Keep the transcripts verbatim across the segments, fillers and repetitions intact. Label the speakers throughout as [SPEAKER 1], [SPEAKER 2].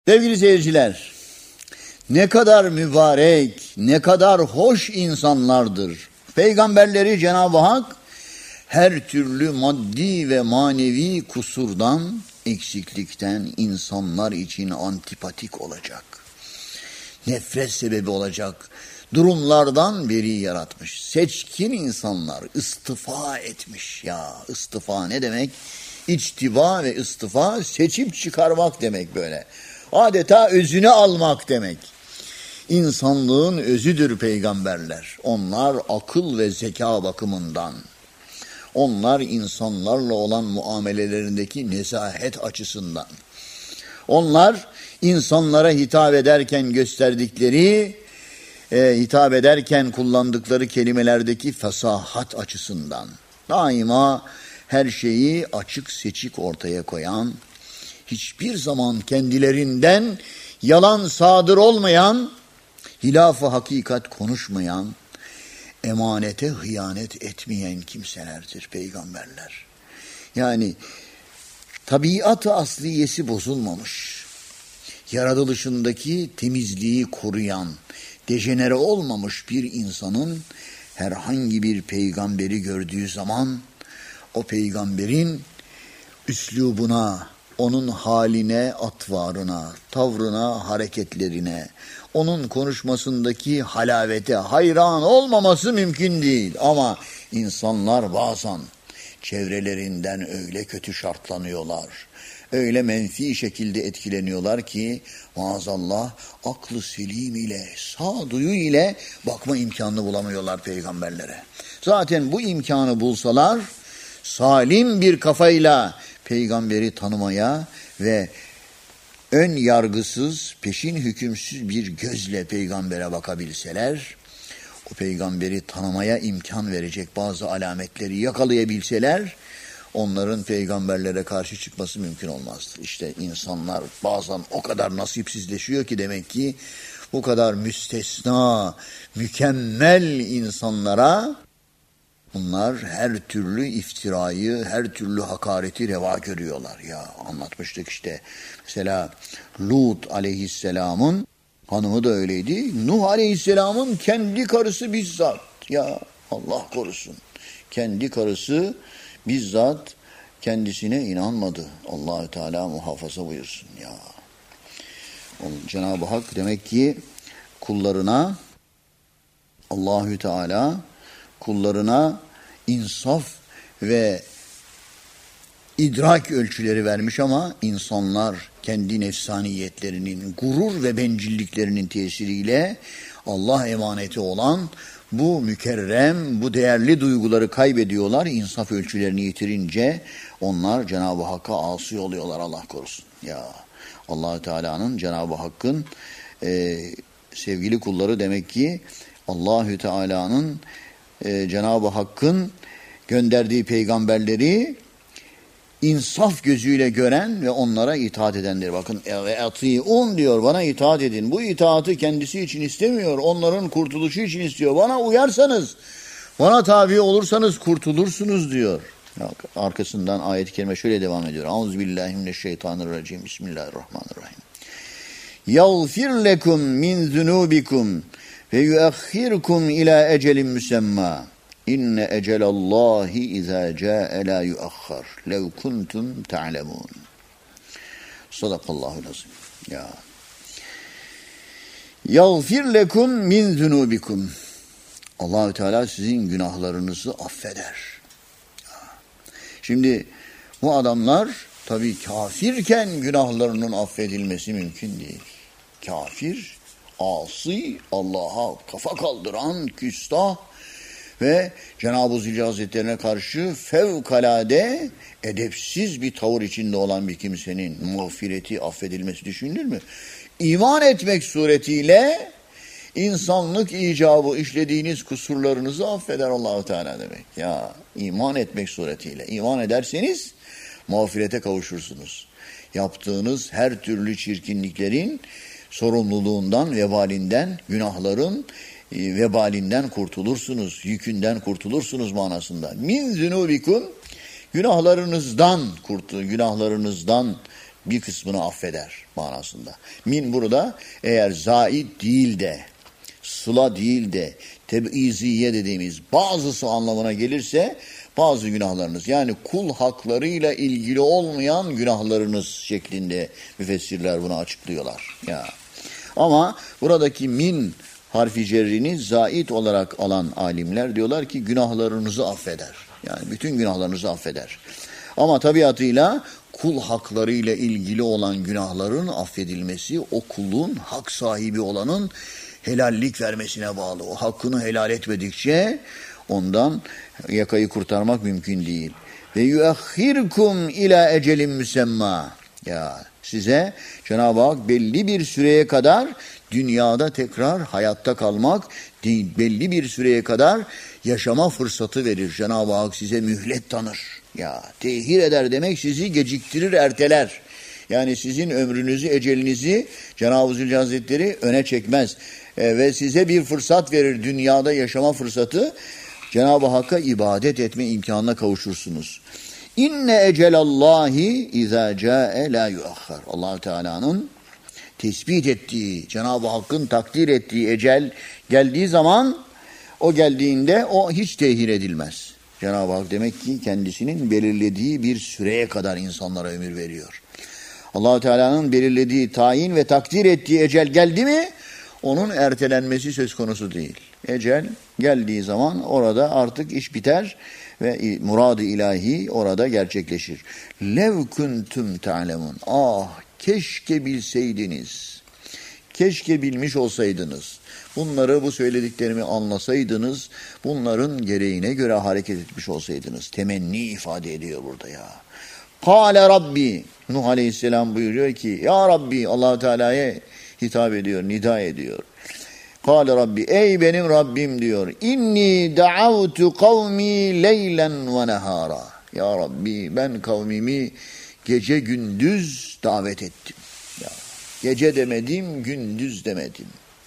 [SPEAKER 1] Sevgili seyirciler, ne kadar mübarek, ne kadar hoş insanlardır. Peygamberleri Cenab-ı Hak her türlü maddi ve manevi kusurdan, eksiklikten insanlar için antipatik olacak. Nefret sebebi olacak durumlardan beri yaratmış. Seçkin insanlar istifa etmiş. Ya istifa ne demek? İçtiba ve istifa seçip çıkarmak demek böyle. Adeta özüne almak demek. İnsanlığın özüdür peygamberler. Onlar akıl ve zeka bakımından. Onlar insanlarla olan muamelelerindeki nezahet açısından. Onlar insanlara hitap ederken gösterdikleri, e, hitap ederken kullandıkları kelimelerdeki fesahat açısından. Daima her şeyi açık seçik ortaya koyan, hiçbir zaman kendilerinden yalan sadır olmayan, hilaf-ı hakikat konuşmayan, emanete hıyanet etmeyen kimselerdir peygamberler. Yani tabiat-ı asliyesi bozulmamış, yaratılışındaki temizliği koruyan, dejenere olmamış bir insanın herhangi bir peygamberi gördüğü zaman o peygamberin üslubuna, onun haline, atvarına, tavrına, hareketlerine, onun konuşmasındaki halavete hayran olmaması mümkün değil. Ama insanlar bazen çevrelerinden öyle kötü şartlanıyorlar, öyle menfi şekilde etkileniyorlar ki maazallah aklı selim ile, sağduyu ile bakma imkanını bulamıyorlar peygamberlere. Zaten bu imkanı bulsalar salim bir kafayla peygamberi tanımaya ve ön yargısız, peşin hükümsüz bir gözle peygambere bakabilseler, o peygamberi tanımaya imkan verecek bazı alametleri yakalayabilseler, onların peygamberlere karşı çıkması mümkün olmazdı. İşte insanlar bazen o kadar nasipsizleşiyor ki demek ki bu kadar müstesna, mükemmel insanlara bunlar her türlü iftirayı, her türlü hakareti reva görüyorlar. Ya anlatmıştık işte. Mesela Lut aleyhisselamın hanımı da öyleydi. Nuh aleyhisselamın kendi karısı bizzat. Ya Allah korusun. Kendi karısı bizzat kendisine inanmadı. Allahü Teala muhafaza buyursun ya. Cenab-ı Hak demek ki kullarına Allahü Teala kullarına insaf ve idrak ölçüleri vermiş ama insanlar kendi nefsaniyetlerinin, gurur ve bencilliklerinin tesiriyle Allah emaneti olan bu mükerrem, bu değerli duyguları kaybediyorlar. İnsaf ölçülerini yitirince onlar Cenab-ı Hakk'a asi oluyorlar, Allah korusun. Ya Allah-u Teala'nın, Cenab-ı Hakk'ın e, sevgili kulları demek ki Allahü Teala'nın Ee, Cenab-ı Hakk'ın gönderdiği peygamberleri insaf gözüyle gören ve onlara itaat edendir. Bakın ve atiun diyor, bana itaat edin. Bu itaatı kendisi için istemiyor. Onların kurtuluşu için istiyor. Bana uyarsanız, bana tabi olursanız kurtulursunuz diyor. Arkasından ayet-i kerime şöyle devam ediyor. Euzubillahimineşşeytanirracim. Bismillahirrahmanirrahim. Yağfir lekum min zunubikum ve yuakhirkum ila ecelin müsemma. İnne ecelallahi izâ câe lâ yuakhkhar. Lev kuntum ta'lemûn. Sadakallahul azim. Ya. Yağfir lekum min zunubikum. Allahü Teala sizin günahlarınızı affeder. Ya. Şimdi bu adamlar tabii kafirken günahlarının affedilmesi mümkün değil. Kafir, asi, Allah'a kafa kaldıran, küstah ve Cenab-ı Zülcelal Hazretlerine karşı fevkalade edepsiz bir tavır içinde olan bir kimsenin mağfireti, affedilmesi düşünülür mü? İman etmek suretiyle insanlık icabı işlediğiniz kusurlarınızı affeder Allah-u Teala demek. Ya iman etmek suretiyle. İman ederseniz mağfirete kavuşursunuz. Yaptığınız her türlü çirkinliklerin sorumluluğundan, vebalinden, günahların e, vebalinden kurtulursunuz, yükünden kurtulursunuz manasında. Min zunubikum, günahlarınızdan kurtul, günahlarınızdan bir kısmını affeder manasında. Min burada eğer zait değil de, sıla değil de, teb'iziye dediğimiz bazısı anlamına gelirse bazı günahlarınız, yani kul haklarıyla ilgili olmayan günahlarınız şeklinde müfessirler bunu açıklıyorlar. Ya. Ama buradaki min harfi cerrini zait olarak alan alimler diyorlar ki günahlarınızı affeder. Yani bütün günahlarınızı affeder. Ama tabiatıyla kul haklarıyla ilgili olan günahların affedilmesi o kulun hak sahibi olanın helallik vermesine bağlı. O hakkını helal etmedikçe ondan yakayı kurtarmak mümkün değil. Ve yuahhirkum ila ecelin müsemma. Ya size Cenab-ı Hak belli bir süreye kadar dünyada tekrar hayatta kalmak, belli bir süreye kadar yaşama fırsatı verir. Cenab-ı Hak size mühlet tanır. Ya tehir eder demek sizi geciktirir, erteler. Yani sizin ömrünüzü, ecelinizi Cenab-ı Zülcelal Hazretleri öne çekmez. E, ve size bir fırsat verir, dünyada yaşama fırsatı. Cenab-ı Hakk'a ibadet etme imkanına kavuşursunuz. İnne ecelallahi izâ câe lâ yuahhar. Allah-u Teala'nın tespit ettiği, Cenab-ı Hakk'ın takdir ettiği ecel geldiği zaman, o geldiğinde o hiç tehir edilmez. Cenab-ı Hak demek ki kendisinin belirlediği bir süreye kadar insanlara ömür veriyor. Allah-u Teala'nın belirlediği, tayin ve takdir ettiği ecel geldi mi, onun ertelenmesi söz konusu değil. Ecel geldiği zaman orada artık iş biter ve murad-ı ilahi orada gerçekleşir. Lev kuntum ta'lemun. Ah keşke bilseydiniz. Keşke bilmiş olsaydınız. Bunları, bu söylediklerimi anlasaydınız, bunların gereğine göre hareket etmiş olsaydınız. Temenni ifade ediyor burada ya. Kâle Rabbi. Nuh Aleyhisselam buyuruyor ki, ya Rabbi, Allah-u Teala'ya hitap ediyor, nida ediyor. Kâle Rabbi, ey benim Rabbim diyor. İnni da'avtu kavmi leylen ve nehara. Ya Rabbi, ben kavmimi gece gündüz davet ettim. Ya, gece demedim, gündüz demedim.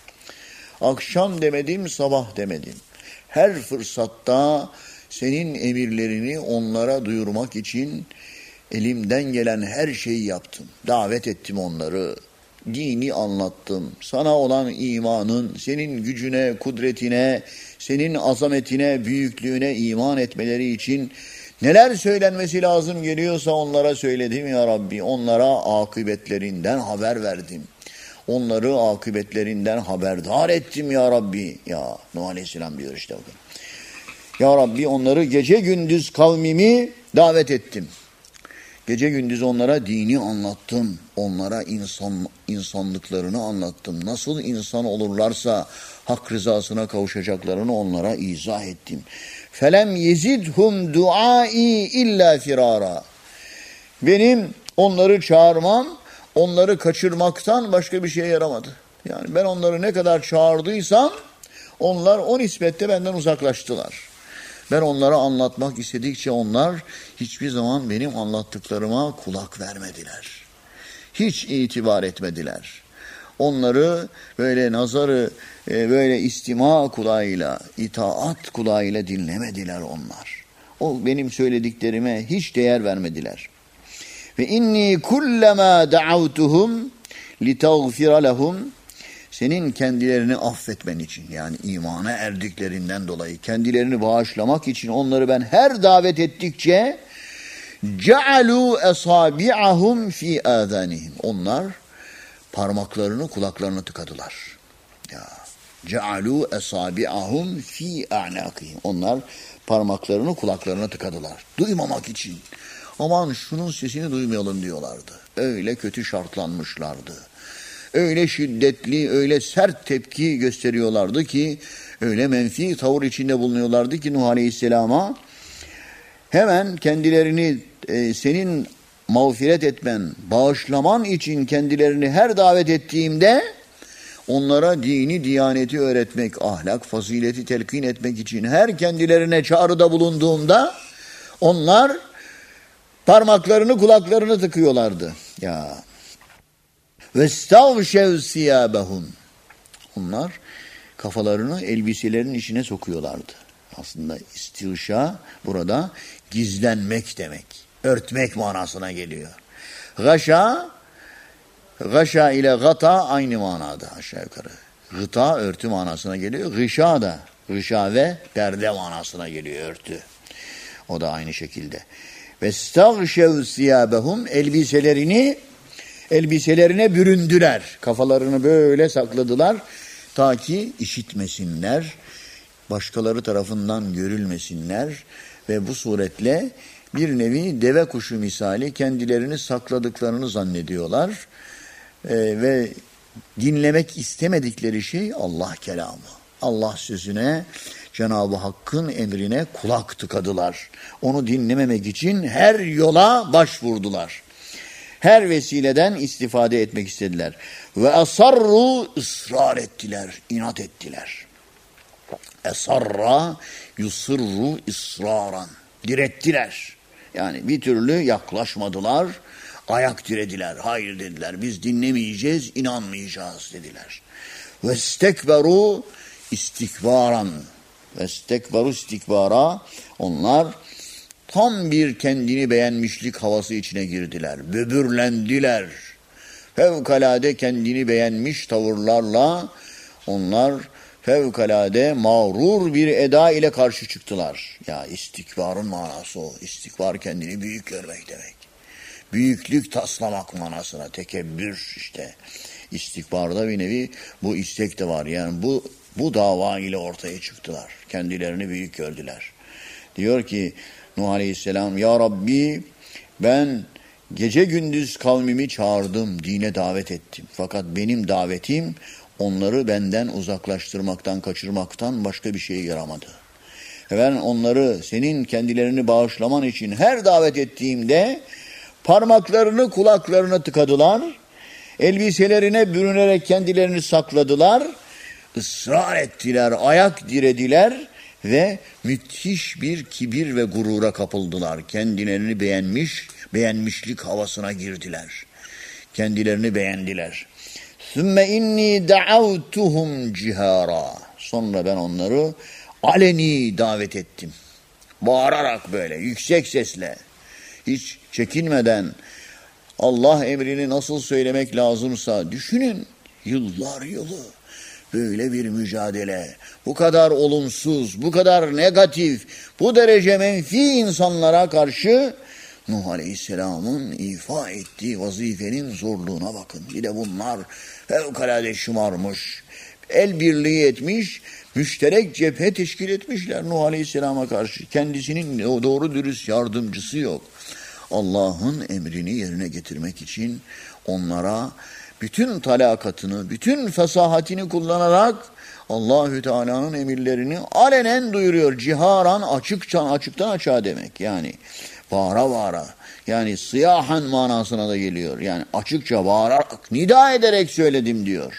[SPEAKER 1] Akşam demedim, sabah demedim. Her fırsatta senin emirlerini onlara duyurmak için elimden gelen her şeyi yaptım. Davet ettim onları. Dini anlattım. Sana olan imanın, senin gücüne, kudretine, senin azametine, büyüklüğüne iman etmeleri için neler söylenmesi lazım geliyorsa onlara söyledim ya Rabbi. Onlara akıbetlerinden haber verdim. Onları akıbetlerinden haberdar ettim ya Rabbi. Ya Nuh Aleyhisselam diyor işte bakın. Ya Rabbi, onları gece gündüz kavmimi davet ettim. Gece gündüz onlara dini anlattım. Onlara insan insanlıklarını anlattım. Nasıl insan olurlarsa hak rızasına kavuşacaklarını onlara izah ettim. Felem yezidhum duai illa firara. Benim onları çağırmam, onları kaçırmaktan başka bir şeye yaramadı. Yani ben onları ne kadar çağırdıysam onlar o nispette benden uzaklaştılar. Ben onlara anlatmak istedikçe onlar hiçbir zaman benim anlattıklarıma kulak vermediler. Hiç itibar etmediler. Onları böyle nazarı, böyle istima kulağıyla, itaat kulağıyla dinlemediler onlar. O benim söylediklerime hiç değer vermediler. Ve inni kullama da'avtuhum litagfira lehum, senin kendilerini affetmen için, yani imana erdiklerinden dolayı kendilerini bağışlamak için onları ben her davet ettikçe cealu esabi'ahum fi azanihim, onlar parmaklarını kulaklarına tıkadılar. Ya cealu esabi'ahum fi a'naqihim, onlar parmaklarını kulaklarına tıkadılar. Duymamak için. Aman şunun sesini duymayalım diyorlardı. Öyle kötü şartlanmışlardı. Öyle şiddetli, öyle sert tepki gösteriyorlardı ki, öyle menfi tavır içinde bulunuyorlardı ki Nuh Aleyhisselam'a hemen kendilerini e, senin mağfiret etmen, bağışlaman için kendilerini her davet ettiğimde onlara dini, diyaneti öğretmek, ahlak, fazileti telkin etmek için her kendilerine çağrıda bulunduğumda onlar parmaklarını kulaklarını tıkıyorlardı. Ya. وَاسْتَغْشَوْ سِيَابَهُمْ, onlar kafalarını elbiselerinin içine sokuyorlardı. Aslında istivşa burada gizlenmek demek. Örtmek manasına geliyor. Gaşa Gaşa ile gata aynı manada aşağı yukarı. Gıta örtü manasına geliyor. Gışa da gışa ve perde manasına geliyor örtü. O da aynı şekilde. Ve stagşev siyabehum elbiselerini elbiselerine büründüler. Kafalarını böyle sakladılar ta ki işitmesinler. Başkaları tarafından görülmesinler ve bu suretle bir nevi deve kuşu misali kendilerini sakladıklarını zannediyorlar. Ee, ve dinlemek istemedikleri şey Allah kelamı. Allah sözüne, Cenab-ı Hakk'ın emrine kulak tıkadılar. Onu dinlememek için her yola başvurdular. Her vesileden istifade etmek istediler. Ve asarru ısrar ettiler, inat ettiler. Esarra yusirru ısraran. Direttiler. Yani bir türlü yaklaşmadılar. Ayak dirediler. Hayır dediler. Biz dinlemeyeceğiz, inanmayacağız dediler. Ve istekberu istikbaran. Ve istekberu istikbara. Onlar tam bir kendini beğenmişlik havası içine girdiler. Böbürlendiler. Fevkalade kendini beğenmiş tavırlarla onlar fevkalade mağrur bir eda ile karşı çıktılar. Ya istikbarın manası o. İstikbar kendini büyük görmek demek. Büyüklük taslamak manasına. Tekebbür işte. İstikbarda bir nevi bu istek de var. Yani bu bu dava ile ortaya çıktılar. Kendilerini büyük gördüler. Diyor ki Nuh Aleyhisselam, ya Rabbi ben gece gündüz kavmimi çağırdım, dine davet ettim. Fakat benim davetim onları benden uzaklaştırmaktan, kaçırmaktan başka bir şeye yaramadı. Ben onları senin kendilerini bağışlaman için her davet ettiğimde parmaklarını kulaklarına tıkadılar, elbiselerine bürünerek kendilerini sakladılar, ısrar ettiler, ayak dirediler ve müthiş bir kibir ve gurura kapıldılar. Kendilerini beğenmiş, beğenmişlik havasına girdiler. Kendilerini beğendiler. Sümme inni da'avtuhum cihara. Sonra ben onları aleni davet ettim. Bağırarak böyle, yüksek sesle, hiç çekinmeden Allah emrini nasıl söylemek lazımsa düşünün, yıllar yılı böyle bir mücadele, bu kadar olumsuz, bu kadar negatif, bu derece menfi insanlara karşı Nuh Aleyhisselam'ın ifa ettiği vazifenin zorluğuna bakın. Bir de bunlar fevkalade şımarmış, el birliği etmiş, müşterek cephe teşkil etmişler Nuh Aleyhisselam'a karşı. Kendisinin doğru dürüst yardımcısı yok. Allah'ın emrini yerine getirmek için onlara bütün talakatını, bütün fesahatini kullanarak Allahü Teala'nın emirlerini alenen duyuruyor. Ciharan açıkça, açıktan açığa demek. Yani bağıra bağıra. Yani sıyahan manasına da geliyor. Yani açıkça bağırarak, nida ederek söyledim diyor.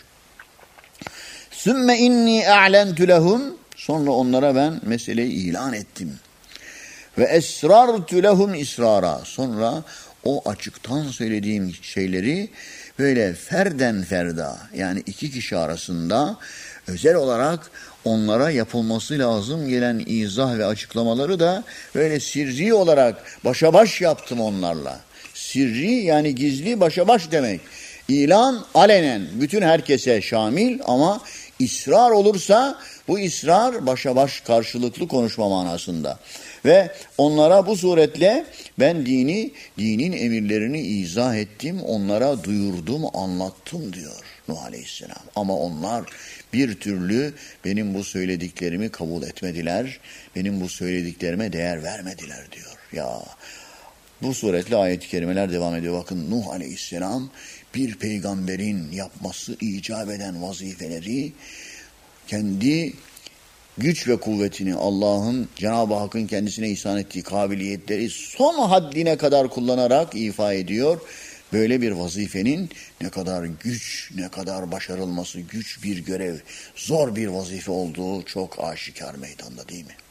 [SPEAKER 1] Sümme inni a'lentu lehum. Sonra onlara ben meseleyi ilan ettim. Ve esrartu lehum israra. Sonra o açıktan söylediğim şeyleri böyle ferden ferda, yani iki kişi arasında özel olarak onlara yapılması lazım gelen izah ve açıklamaları da böyle sirri olarak başa baş yaptım onlarla. Sirri yani gizli, başa baş demek. İlan alenen, bütün herkese şamil ama israr olursa bu israr başa baş karşılıklı konuşma manasında. Ve onlara bu suretle ben dini, dinin emirlerini izah ettim, onlara duyurdum, anlattım diyor Nuh Aleyhisselam. Ama onlar bir türlü benim bu söylediklerimi kabul etmediler, benim bu söylediklerime değer vermediler diyor. Ya bu suretle ayet-i kerimeler devam ediyor. Bakın Nuh Aleyhisselam bir peygamberin yapması icap eden vazifeleri kendi güç ve kuvvetini, Allah'ın, Cenab-ı Hakk'ın kendisine ihsan ettiği kabiliyetleri son haddine kadar kullanarak ifa ediyor. Böyle bir vazifenin ne kadar güç, ne kadar başarılması güç bir görev, zor bir vazife olduğu çok aşikar meydanda değil mi?